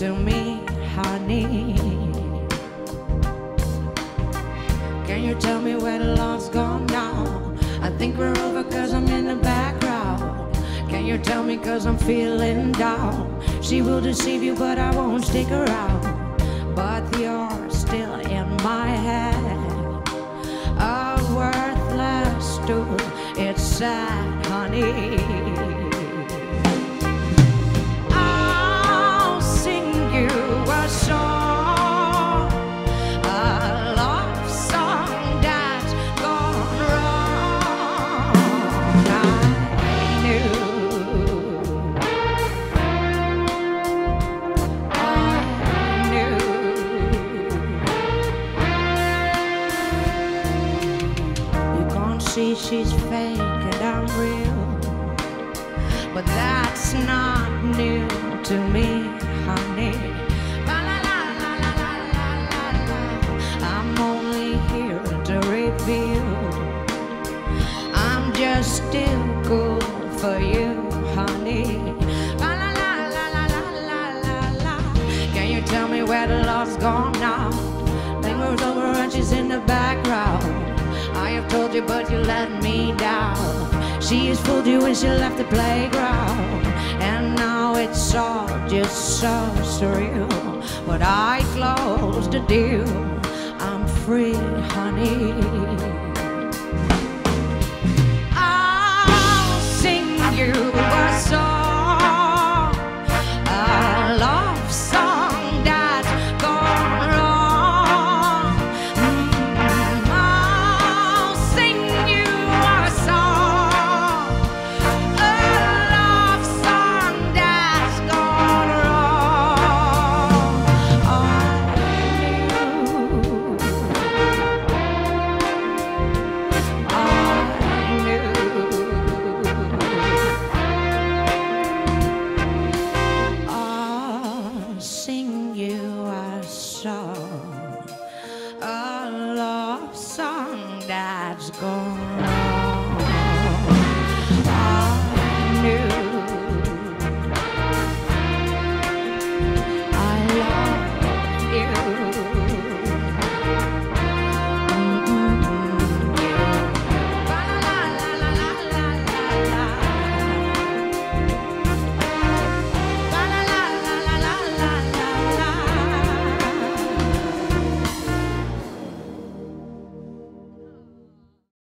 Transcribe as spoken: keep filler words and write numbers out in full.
to me, honey. Can you tell me where the love's gone now? I think we're over cause I'm in the background. Can you tell me cause I'm feeling down? She will deceive you but I won't stick around. But you're still in my head, a worthless tool. It's sad, honey. I'll sing you a song, a love song that's gone wrong. I knew, I knew. You can't see she's fake and I'm real, but that's not new to me, honey. La, la, la, la, la, la, la, la. I'm only here to reveal I'm just still cool for you, honey. La, la, la, la, la, la, la, la, la. Can you tell me where the love's gone now? Thing moves over and she's in the background. I have told you but you let me down. She has fooled you when she left the playground, and now it's all just so surreal. But I closed the deal, I'm free, honey.